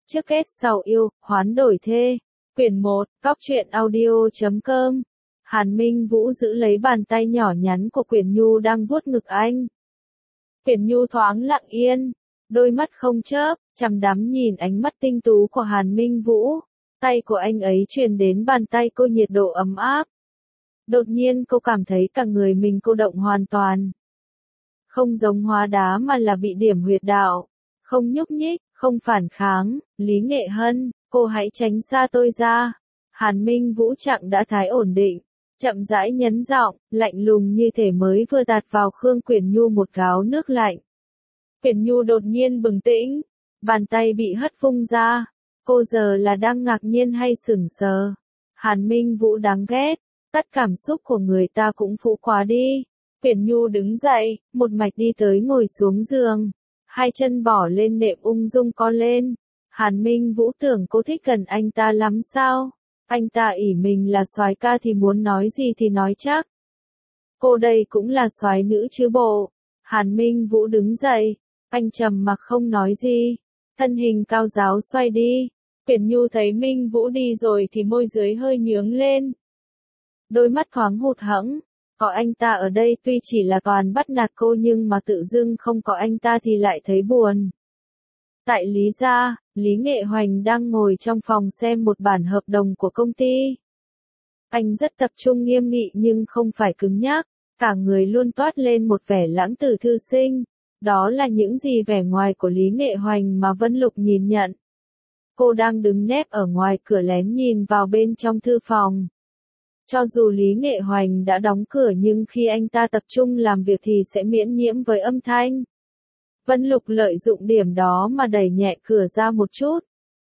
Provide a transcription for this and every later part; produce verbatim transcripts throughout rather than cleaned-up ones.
Trước kết sau yêu, hoán đổi thê. Quyển một, cóc truyện audio chấm com. Hàn Minh Vũ giữ lấy bàn tay nhỏ nhắn của Quyển Nhu đang vuốt ngực anh. Quyển Nhu thoáng lặng yên, đôi mắt không chớp, chằm đắm nhìn ánh mắt tinh tú của Hàn Minh Vũ. Tay của anh ấy truyền đến bàn tay cô nhiệt độ ấm áp. Đột nhiên cô cảm thấy cả người mình cô động hoàn toàn. Không giống hóa đá mà là bị điểm huyệt đạo. Không nhúc nhích, không phản kháng. Lý Nghệ Hân, cô hãy tránh xa tôi ra. Hàn Minh Vũ trạng đã thái ổn định, chậm rãi nhấn giọng, lạnh lùng như thể mới vừa tạt vào Khương Quyển Nhu một gáo nước lạnh. Quyển Nhu đột nhiên bừng tỉnh, bàn tay bị hất vung ra. Cô giờ là đang ngạc nhiên hay sững sờ? Hàn Minh Vũ đáng ghét, tất cảm xúc của người ta cũng phụ quá đi. Quyển Nhu đứng dậy, một mạch đi tới ngồi xuống giường, hai chân bỏ lên nệm ung dung co lên. Hàn Minh Vũ tưởng cô thích gần anh ta lắm sao? Anh ta ỷ mình là soái ca thì muốn nói gì thì nói chắc. Cô đây cũng là soái nữ chứ bộ. Hàn Minh Vũ đứng dậy, anh trầm mặc không nói gì, thân hình cao ráo xoay đi. Quyển Nhu thấy Minh Vũ đi rồi thì môi dưới hơi nhướng lên. Đôi mắt thoáng hụt hẫng, có anh ta ở đây tuy chỉ là toàn bắt nạt cô nhưng mà tự dưng không có anh ta thì lại thấy buồn. Tại Lý gia, Lý Nghệ Hoành đang ngồi trong phòng xem một bản hợp đồng của công ty. Anh rất tập trung nghiêm nghị nhưng không phải cứng nhắc, cả người luôn toát lên một vẻ lãng tử thư sinh. Đó là những gì vẻ ngoài của Lý Nghệ Hoành mà Vân Lục nhìn nhận. Cô đang đứng nép ở ngoài cửa lén nhìn vào bên trong thư phòng. Cho dù Lý Nghệ Hoành đã đóng cửa nhưng khi anh ta tập trung làm việc thì sẽ miễn nhiễm với âm thanh. Vân Lục lợi dụng điểm đó mà đẩy nhẹ cửa ra một chút.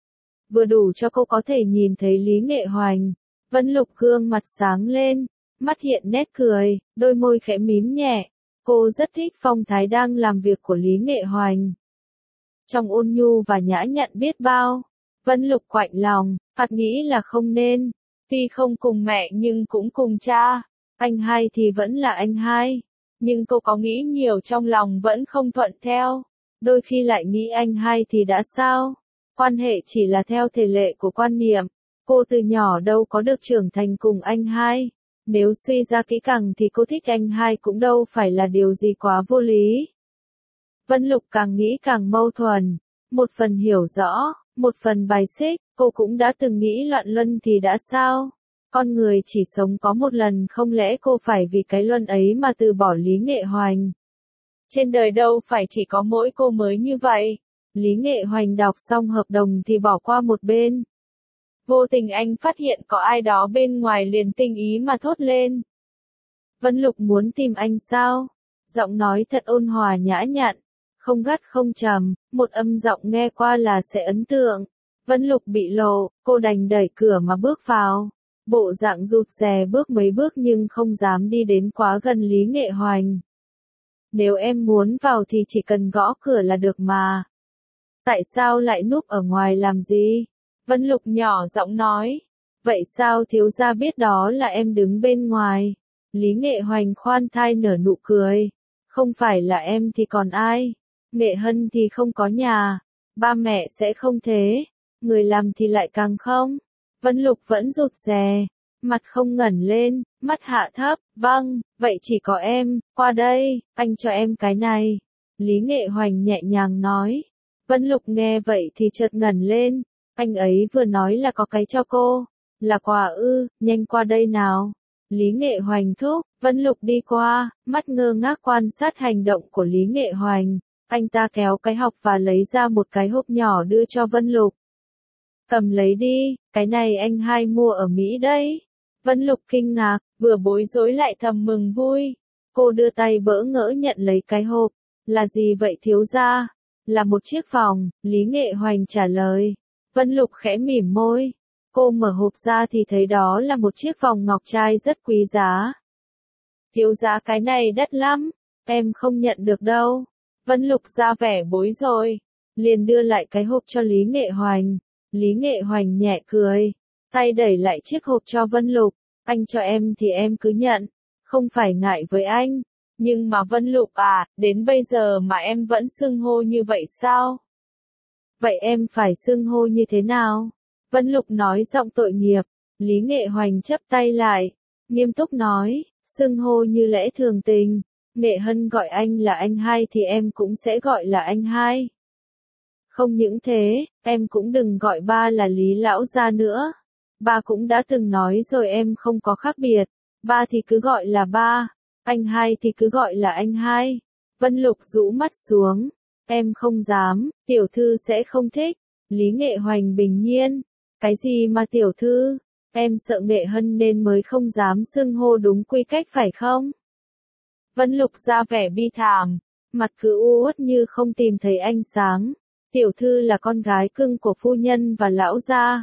Vừa đủ cho cô có thể nhìn thấy Lý Nghệ Hoành. Vân Lục gương mặt sáng lên, mắt hiện nét cười, đôi môi khẽ mím nhẹ. Cô rất thích phong thái đang làm việc của Lý Nghệ Hoành. Trong ôn nhu và nhã nhặn biết bao. Vân Lục quạnh lòng, phạt nghĩ là không nên. Tuy không cùng mẹ nhưng cũng cùng cha. Anh hai thì vẫn là anh hai. Nhưng cô có nghĩ nhiều trong lòng vẫn không thuận theo. Đôi khi lại nghĩ anh hai thì đã sao? Quan hệ chỉ là theo thể lệ của quan niệm. Cô từ nhỏ đâu có được trưởng thành cùng anh hai. Nếu suy ra kỹ càng thì cô thích anh hai cũng đâu phải là điều gì quá vô lý. Vân Lục càng nghĩ càng mâu thuẫn. Một phần hiểu rõ, một phần bài xích. Cô cũng đã từng nghĩ loạn luân thì đã sao? Con người chỉ sống có một lần, không lẽ cô phải vì cái luân ấy mà từ bỏ Lý Nghệ Hoành? Trên đời đâu phải chỉ có mỗi cô mới như vậy. Lý Nghệ Hoành đọc xong hợp đồng thì bỏ qua một bên. Vô tình anh phát hiện có ai đó bên ngoài liền tinh ý mà thốt lên. Vân Lục muốn tìm anh sao? Giọng nói thật ôn hòa nhã nhặn, không gắt không trầm, một âm giọng nghe qua là sẽ ấn tượng. Vân Lục bị lộ, cô đành đẩy cửa mà bước vào. Bộ dạng rụt rè bước mấy bước nhưng không dám đi đến quá gần Lý Nghệ Hoành. Nếu em muốn vào thì chỉ cần gõ cửa là được mà. Tại sao lại núp ở ngoài làm gì? Vân Lục nhỏ giọng nói. Vậy sao thiếu gia biết đó là em đứng bên ngoài? Lý Nghệ Hoành khoan thai nở nụ cười. Không phải là em thì còn ai? Nghệ Hân thì không có nhà. Ba mẹ sẽ không thế. Người làm thì lại càng không. Vân Lục vẫn rụt rè, mặt không ngẩng lên, mắt hạ thấp. Vâng, vậy chỉ có em, qua đây, anh cho em cái này. Lý Nghệ Hoành nhẹ nhàng nói. Vân Lục nghe vậy thì chợt ngẩng lên. Anh ấy vừa nói là có cái cho cô. Là quà ư, nhanh qua đây nào. Lý Nghệ Hoành thúc. Vân Lục đi qua, mắt ngơ ngác quan sát hành động của Lý Nghệ Hoành. Anh ta kéo cái hộc và lấy ra một cái hộp nhỏ đưa cho Vân Lục. Cầm lấy đi, cái này anh hai mua ở Mỹ đấy. Vân Lục kinh ngạc, vừa bối rối lại thầm mừng vui. Cô đưa tay bỡ ngỡ nhận lấy cái hộp. Là gì vậy thiếu gia? Là một chiếc vòng, Lý Nghệ Hoành trả lời. Vân Lục khẽ mỉm môi. Cô mở hộp ra thì thấy đó là một chiếc vòng ngọc trai rất quý giá. Thiếu gia cái này đắt lắm, em không nhận được đâu. Vân Lục ra vẻ bối rồi, liền đưa lại cái hộp cho Lý Nghệ Hoành. Lý Nghệ Hoành nhẹ cười, tay đẩy lại chiếc hộp cho Vân Lục. Anh cho em thì em cứ nhận, không phải ngại với anh. Nhưng mà Vân Lục à, đến bây giờ mà em vẫn xưng hô như vậy sao? Vậy em phải xưng hô như thế nào? Vân Lục nói giọng tội nghiệp. Lý Nghệ Hoành chắp tay lại, nghiêm túc nói, xưng hô như lẽ thường tình. Nghệ Hân gọi anh là anh hai thì em cũng sẽ gọi là anh hai. Không những thế, em cũng đừng gọi ba là Lý lão gia nữa. Ba cũng đã từng nói rồi em không có khác biệt. Ba thì cứ gọi là ba, anh hai thì cứ gọi là anh hai. Vân Lục rũ mắt xuống. Em không dám, tiểu thư sẽ không thích. Lý Nghệ Hoành bình nhiên. Cái gì mà tiểu thư? Em sợ Nghệ Hân nên mới không dám xưng hô đúng quy cách phải không? Vân Lục ra vẻ bi thảm, mặt cứ u uất như không tìm thấy ánh sáng. Tiểu thư là con gái cưng của phu nhân và lão gia.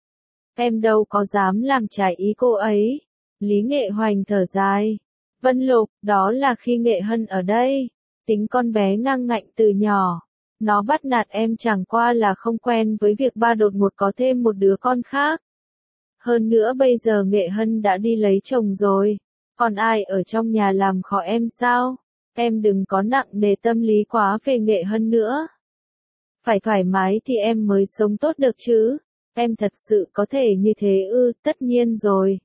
Em đâu có dám làm trái ý cô ấy. Lý Nghệ Hoành thở dài. Vân Lục, đó là khi Nghệ Hân ở đây. Tính con bé ngang ngạnh từ nhỏ. Nó bắt nạt em chẳng qua là không quen với việc ba đột ngột có thêm một đứa con khác. Hơn nữa bây giờ Nghệ Hân đã đi lấy chồng rồi. Còn ai ở trong nhà làm khó em sao? Em đừng có nặng nề tâm lý quá về Nghệ Hân nữa. Phải thoải mái thì em mới sống tốt được chứ. Em thật sự có thể như thế ư? Tất nhiên rồi.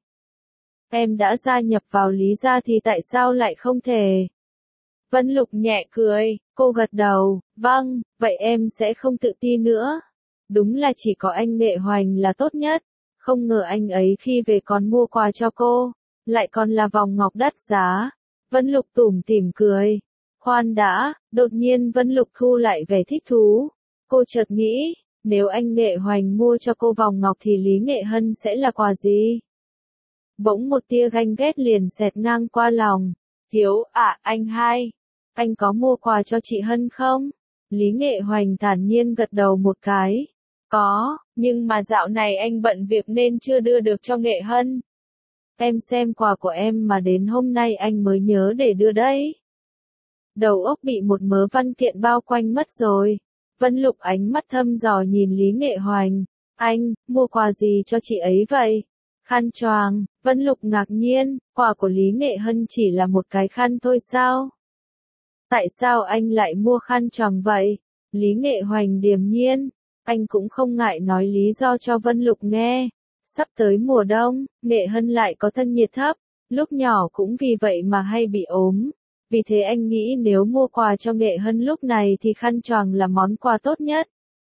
Em đã gia nhập vào Lý gia thì tại sao lại không thể? Vân Lục nhẹ cười, cô gật đầu, vâng, vậy em sẽ không tự ti nữa. Đúng là chỉ có anh Nghệ Hoành là tốt nhất. Không ngờ anh ấy khi về còn mua quà cho cô, lại còn là vòng ngọc đắt giá. Vân Lục tủm tỉm cười. Khoan đã, đột nhiên Vân Lục thu lại vẻ thích thú. Cô chợt nghĩ, nếu anh Nghệ Hoành mua cho cô vòng ngọc thì Lý Nghệ Hân sẽ là quà gì? Bỗng một tia ganh ghét liền xẹt ngang qua lòng. Hiếu, à, anh hai, anh có mua quà cho chị Hân không? Lý Nghệ Hoành thản nhiên gật đầu một cái. Có, nhưng mà dạo này anh bận việc nên chưa đưa được cho Nghệ Hân. Em xem quà của em mà đến hôm nay anh mới nhớ để đưa đấy. Đầu óc bị một mớ văn kiện bao quanh mất rồi. Vân Lục ánh mắt thâm dò nhìn Lý Nghệ Hoành. Anh, mua quà gì cho chị ấy vậy? Khăn choàng. Vân Lục ngạc nhiên, quà của Lý Nghệ Hân chỉ là một cái khăn thôi sao? Tại sao anh lại mua khăn choàng vậy? Lý Nghệ Hoành điềm nhiên. Anh cũng không ngại nói lý do cho Vân Lục nghe. Sắp tới mùa đông, Nghệ Hân lại có thân nhiệt thấp, lúc nhỏ cũng vì vậy mà hay bị ốm. Vì thế anh nghĩ nếu mua quà cho Nghệ Hân lúc này thì khăn choàng là món quà tốt nhất.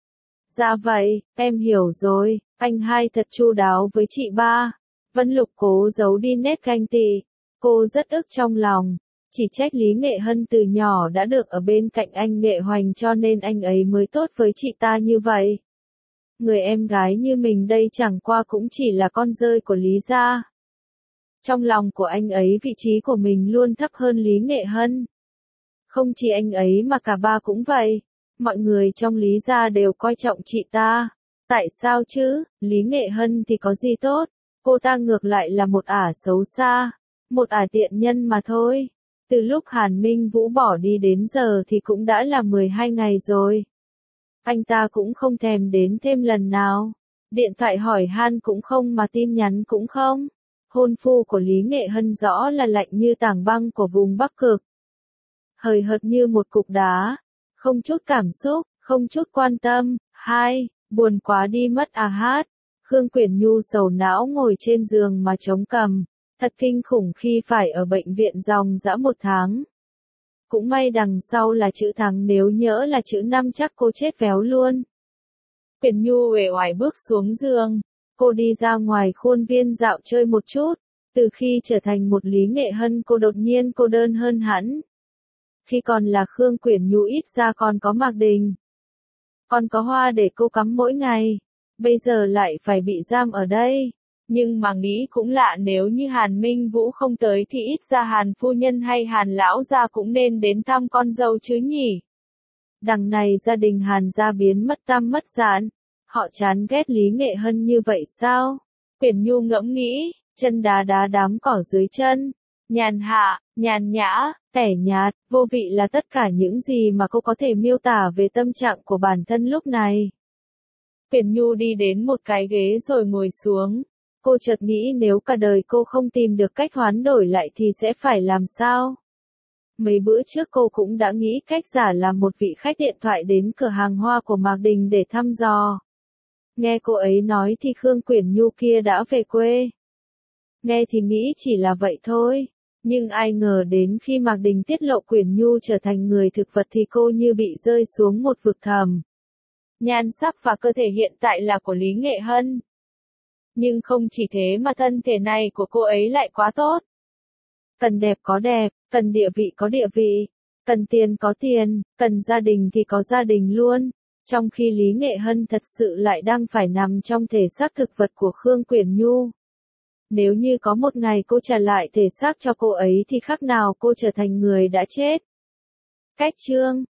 Dạ vậy, em hiểu rồi, anh hai thật chu đáo với chị ba. Vân Lục cố giấu đi nét ganh tị. Cô rất ức trong lòng. Chỉ trách Lý Nghệ Hân từ nhỏ đã được ở bên cạnh anh Nghệ Hoành cho nên anh ấy mới tốt với chị ta như vậy. Người em gái như mình đây chẳng qua cũng chỉ là con rơi của Lý gia. Trong lòng của anh ấy vị trí của mình luôn thấp hơn Lý Nghệ Hân. Không chỉ anh ấy mà cả ba cũng vậy. Mọi người trong Lý gia đều coi trọng chị ta. Tại sao chứ? Lý Nghệ Hân thì có gì tốt? Cô ta ngược lại là một ả xấu xa. Một ả tiện nhân mà thôi. Từ lúc Hàn Minh Vũ bỏ đi đến giờ thì cũng đã là mười hai ngày rồi. Anh ta cũng không thèm đến thêm lần nào. Điện thoại hỏi han cũng không mà tin nhắn cũng không. Hôn phu của Lý Nghệ Hân rõ là lạnh như tảng băng của vùng Bắc Cực. Hời hợt như một cục đá. Không chút cảm xúc, không chút quan tâm. Hai, buồn quá đi mất à hát. Khương Quyển Nhu sầu não ngồi trên giường mà chống cằm. Thật kinh khủng khi phải ở bệnh viện dòng dã một tháng. Cũng may đằng sau là chữ thắng, nếu nhỡ là chữ năm chắc cô chết véo luôn. Quyển Nhu uể oải bước xuống giường. Cô đi ra ngoài khuôn viên dạo chơi một chút. Từ khi trở thành một Lý Nghệ Hân cô đột nhiên cô đơn hơn hẳn. Khi còn là Khương Quyển Nhu ít ra còn có Mạc Đình. Còn có hoa để cô cắm mỗi ngày. Bây giờ lại phải bị giam ở đây. Nhưng mà nghĩ cũng lạ, nếu như Hàn Minh Vũ không tới thì ít ra Hàn phu nhân hay Hàn lão gia cũng nên đến thăm con dâu chứ nhỉ. Đằng này gia đình Hàn gia biến mất tăm mất dạng. Họ chán ghét Lý Nghệ Hân như vậy sao? Quyển Nhu ngẫm nghĩ, chân đá đá đám cỏ dưới chân. Nhàn hạ, nhàn nhã, tẻ nhạt, vô vị là tất cả những gì mà cô có thể miêu tả về tâm trạng của bản thân lúc này. Quyển Nhu đi đến một cái ghế rồi ngồi xuống. Cô chợt nghĩ nếu cả đời cô không tìm được cách hoán đổi lại thì sẽ phải làm sao? Mấy bữa trước cô cũng đã nghĩ cách giả làm một vị khách điện thoại đến cửa hàng hoa của Mạc Đình để thăm dò. Nghe cô ấy nói thì Khương Quyển Nhu kia đã về quê. Nghe thì nghĩ chỉ là vậy thôi. Nhưng ai ngờ đến khi Mạc Đình tiết lộ Quyển Nhu trở thành người thực vật thì cô như bị rơi xuống một vực thẳm. Nhan sắc và cơ thể hiện tại là của Lý Nghệ Hân. Nhưng không chỉ thế mà thân thể này của cô ấy lại quá tốt. Cần đẹp có đẹp, cần địa vị có địa vị, cần tiền có tiền, cần gia đình thì có gia đình luôn. Trong khi Lý Nghệ Hân thật sự lại đang phải nằm trong thể xác thực vật của Khương Quyển Nhu. Nếu như có một ngày cô trả lại thể xác cho cô ấy thì khác nào cô trở thành người đã chết. Cách chương